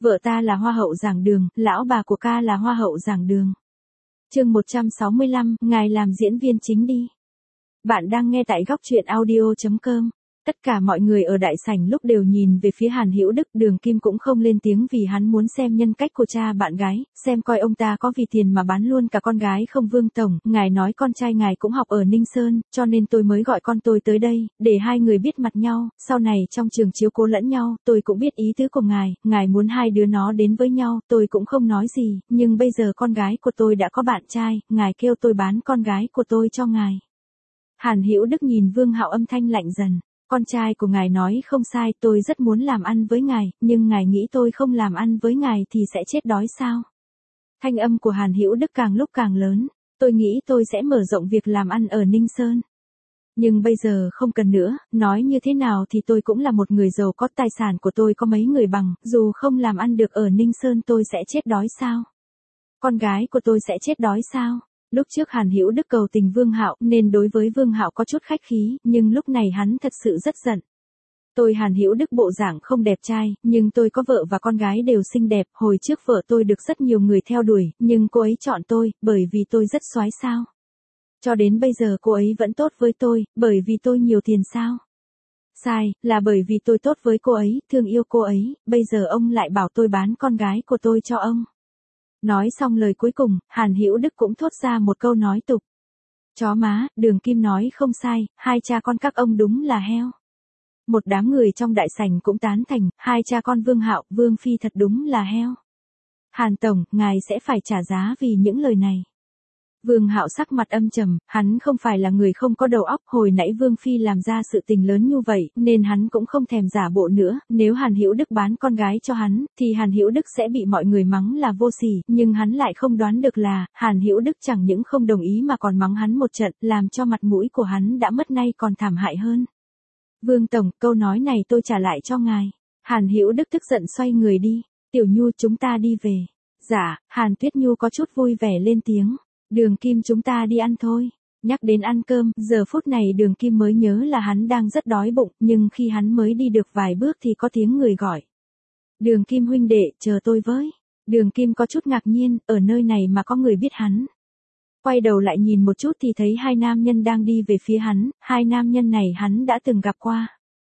Vợ ta là hoa hậu giảng đường, lão bà của ca là hoa hậu giảng đường. Chương 165, ngài làm diễn viên chính đi. Bạn đang nghe tại góc truyện audio.com. Tất cả mọi người ở đại sảnh lúc đều nhìn về phía Hàn Hữu Đức, Đường Kim cũng không lên tiếng vì hắn muốn xem nhân cách của cha bạn gái, xem coi ông ta có vì tiền mà bán luôn cả con gái không. Vương tổng, ngài nói con trai ngài cũng học ở Ninh Sơn, cho nên tôi mới gọi con tôi tới đây, để hai người biết mặt nhau, sau này trong trường chiếu cố lẫn nhau. Tôi cũng biết ý tứ của ngài muốn hai đứa nó đến với nhau, tôi cũng không nói gì, nhưng bây giờ con gái của tôi đã có bạn trai, ngài kêu tôi bán con gái của tôi cho ngài. Hàn Hữu Đức nhìn Vương Hạo, âm thanh lạnh dần. Con trai của ngài nói không sai, tôi rất muốn làm ăn với ngài, nhưng ngài nghĩ tôi không làm ăn với ngài thì sẽ chết đói sao? Thanh âm của Hàn Hữu Đức càng lúc càng lớn, tôi nghĩ tôi sẽ mở rộng việc làm ăn ở Ninh Sơn. Nhưng bây giờ không cần nữa, nói như thế nào thì tôi cũng là một người giàu có, tài sản của tôi có mấy người bằng, dù không làm ăn được ở Ninh Sơn tôi sẽ chết đói sao? Con gái của tôi sẽ chết đói sao? Lúc trước Hàn Hữu Đức cầu tình Vương Hạo nên đối với Vương Hạo có chút khách khí, nhưng lúc này hắn thật sự rất giận. Tôi Hàn Hữu Đức bộ dạng không đẹp trai, nhưng tôi có vợ và con gái đều xinh đẹp, hồi trước vợ tôi được rất nhiều người theo đuổi, nhưng cô ấy chọn tôi, bởi vì tôi rất soái sao? Cho đến bây giờ cô ấy vẫn tốt với tôi, bởi vì tôi nhiều tiền sao? Sai, là bởi vì tôi tốt với cô ấy, thương yêu cô ấy, bây giờ ông lại bảo tôi bán con gái của tôi cho ông. Nói xong lời cuối cùng, Hàn Hữu Đức cũng thốt ra một câu nói tục. Chó má, Đường Kim nói không sai, hai cha con các ông đúng là heo. Một đám người trong đại sảnh cũng tán thành, hai cha con Vương Hạo, Vương Phi thật đúng là heo. Hàn Tổng, ngài sẽ phải trả giá vì những lời này. Vương Hạo sắc mặt âm trầm, hắn không phải là người không có đầu óc, hồi nãy Vương Phi làm ra sự tình lớn như vậy, nên hắn cũng không thèm giả bộ nữa, nếu Hàn Hữu Đức bán con gái cho hắn, thì Hàn Hữu Đức sẽ bị mọi người mắng là vô sỉ, nhưng hắn lại không đoán được là, Hàn Hữu Đức chẳng những không đồng ý mà còn mắng hắn một trận, làm cho mặt mũi của hắn đã mất nay còn thảm hại hơn. Vương Tổng, câu nói này tôi trả lại cho ngài. Hàn Hữu Đức tức giận xoay người đi. Tiểu Nhu, chúng ta đi về. Dạ, Hàn Tuyết Nhu có chút vui vẻ lên tiếng. Đường Kim, chúng ta đi ăn thôi. Nhắc đến ăn cơm, giờ phút này Đường Kim mới nhớ là hắn đang rất đói bụng, nhưng khi hắn mới đi được vài bước thì có tiếng người gọi. Đường Kim huynh đệ, chờ tôi với. Đường Kim có chút ngạc nhiên, ở nơi này mà có người biết hắn. Quay đầu lại nhìn một chút thì thấy hai nam nhân đang đi về phía hắn, hai nam nhân này hắn đã từng gặp qua.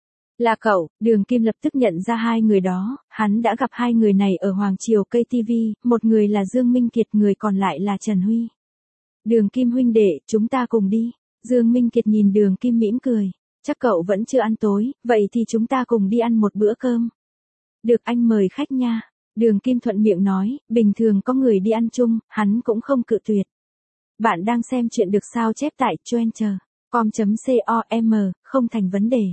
Là cậu, Đường Kim lập tức nhận ra hai người đó, hắn đã gặp hai người này ở Hoàng Triều KTV, một người là Dương Minh Kiệt, người còn lại là Trần Huy. Đường Kim huynh đệ, chúng ta cùng đi. Dương Minh Kiệt nhìn Đường Kim mỉm cười. Chắc cậu vẫn chưa ăn tối, vậy thì chúng ta cùng đi ăn một bữa cơm. Được, anh mời khách nha. Đường Kim thuận miệng nói, bình thường có người đi ăn chung, hắn cũng không cự tuyệt. Bạn đang xem chuyện được sao chép tại Troencher.com.com, không thành vấn đề.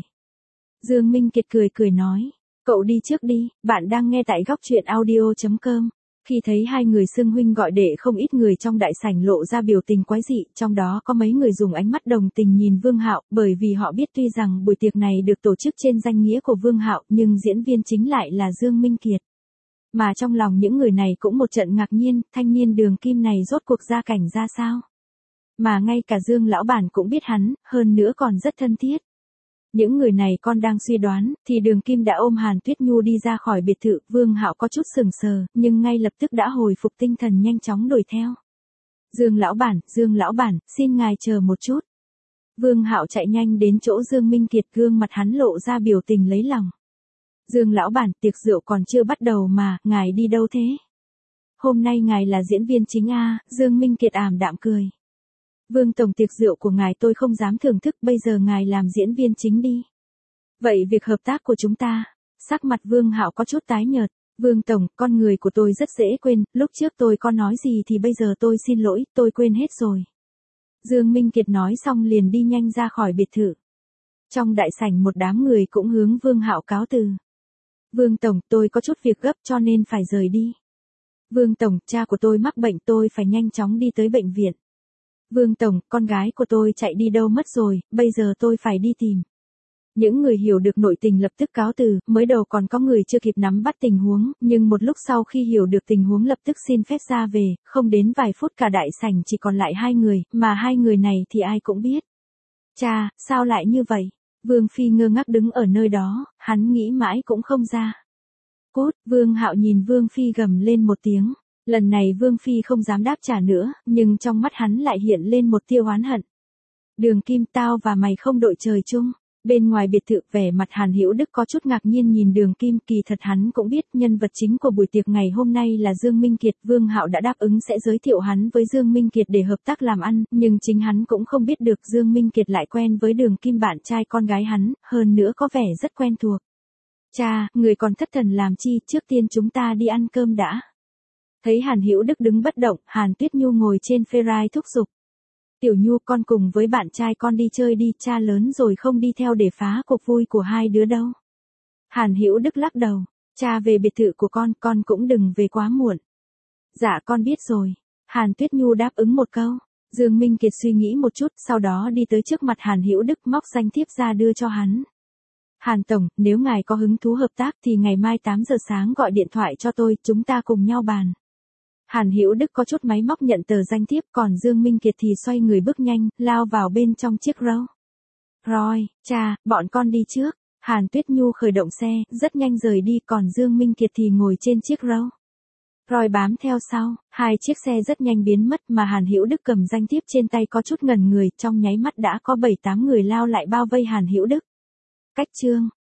Dương Minh Kiệt cười nói, cậu đi trước đi, bạn đang nghe tại góc truyện audio.com. Khi thấy hai người xưng huynh gọi đệ, không ít người trong đại sảnh lộ ra biểu tình quái dị, trong đó có mấy người dùng ánh mắt đồng tình nhìn Vương Hạo, bởi vì họ biết tuy rằng buổi tiệc này được tổ chức trên danh nghĩa của Vương Hạo, nhưng diễn viên chính lại là Dương Minh Kiệt. Mà trong lòng những người này cũng một trận ngạc nhiên, thanh niên Đường Kim này rốt cuộc gia cảnh ra sao? Mà ngay cả Dương lão bản cũng biết hắn, hơn nữa còn rất thân thiết. Những người này con đang suy đoán, thì Đường Kim đã ôm Hàn Tuyết Nhu đi ra khỏi biệt thự, Vương Hạo có chút sừng sờ, nhưng ngay lập tức đã hồi phục tinh thần nhanh chóng đuổi theo. Dương lão bản, xin ngài chờ một chút. Vương Hạo chạy nhanh đến chỗ Dương Minh Kiệt, gương mặt hắn lộ ra biểu tình lấy lòng. Dương lão bản, tiệc rượu còn chưa bắt đầu mà, ngài đi đâu thế? Hôm nay ngài là diễn viên chính à? Dương Minh Kiệt ảm đạm cười. Vương tổng, tiệc rượu của ngài tôi không dám thưởng thức, bây giờ ngài làm diễn viên chính đi. Vậy việc hợp tác của chúng ta? Sắc mặt Vương Hạo có chút tái nhợt. Vương tổng, con người của tôi rất dễ quên, lúc trước tôi có nói gì thì bây giờ tôi xin lỗi, tôi quên hết rồi. Dương Minh Kiệt nói xong liền đi nhanh ra khỏi biệt thự. Trong đại sảnh một đám người cũng hướng Vương Hạo cáo từ. Vương tổng, tôi có chút việc gấp cho nên phải rời đi. Vương tổng, cha của tôi mắc bệnh, tôi phải nhanh chóng đi tới bệnh viện. Vương tổng, con gái của tôi chạy đi đâu mất rồi, bây giờ tôi phải đi tìm. Những người hiểu được nội tình lập tức cáo từ, mới đầu còn có người chưa kịp nắm bắt tình huống, nhưng một lúc sau khi hiểu được tình huống lập tức xin phép ra về, không đến vài phút cả đại sảnh chỉ còn lại hai người, mà hai người này thì ai cũng biết. Cha, sao lại như vậy? Vương Phi ngơ ngác đứng ở nơi đó, hắn nghĩ mãi cũng không ra. Cút, Vương Hạo nhìn Vương Phi gầm lên một tiếng. Lần này Vương Phi không dám đáp trả nữa, nhưng trong mắt hắn lại hiện lên một tia oán hận. Đường Kim, tao và mày không đội trời chung. Bên ngoài biệt thự, vẻ mặt Hàn Hữu Đức có chút ngạc nhiên nhìn Đường Kim, kỳ thật hắn cũng biết nhân vật chính của buổi tiệc ngày hôm nay là Dương Minh Kiệt. Vương Hạo đã đáp ứng sẽ giới thiệu hắn với Dương Minh Kiệt để hợp tác làm ăn, nhưng chính hắn cũng không biết được Dương Minh Kiệt lại quen với Đường Kim, bạn trai con gái hắn, hơn nữa có vẻ rất quen thuộc. Cha, người còn thất thần làm chi, trước tiên chúng ta đi ăn cơm đã. Thấy Hàn Hữu Đức đứng bất động, Hàn Tuyết Nhu ngồi trên phê rai thúc giục. Tiểu Nhu, con cùng với bạn trai con đi chơi đi, cha lớn rồi không đi theo để phá cuộc vui của hai đứa đâu. Hàn Hữu Đức lắc đầu, cha về biệt thự của con cũng đừng về quá muộn. Dạ con biết rồi. Hàn Tuyết Nhu đáp ứng một câu. Dương Minh Kiệt suy nghĩ một chút, sau đó đi tới trước mặt Hàn Hữu Đức móc danh thiếp ra đưa cho hắn. Hàn Tổng, nếu ngài có hứng thú hợp tác thì ngày mai 8 giờ sáng gọi điện thoại cho tôi, chúng ta cùng nhau bàn. Hàn Hữu Đức có chút máy móc nhận tờ danh thiếp, còn Dương Minh Kiệt thì xoay người bước nhanh, lao vào bên trong chiếc Rolls Royce. Cha, bọn con đi trước. Hàn Tuyết Nhu khởi động xe, rất nhanh rời đi, còn Dương Minh Kiệt thì ngồi trên chiếc Rolls Royce bám theo sau. Hai chiếc xe rất nhanh biến mất mà Hàn Hữu Đức cầm danh thiếp trên tay có chút ngẩn người, trong nháy mắt đã có 7-8 người lao lại bao vây Hàn Hữu Đức. Cách chương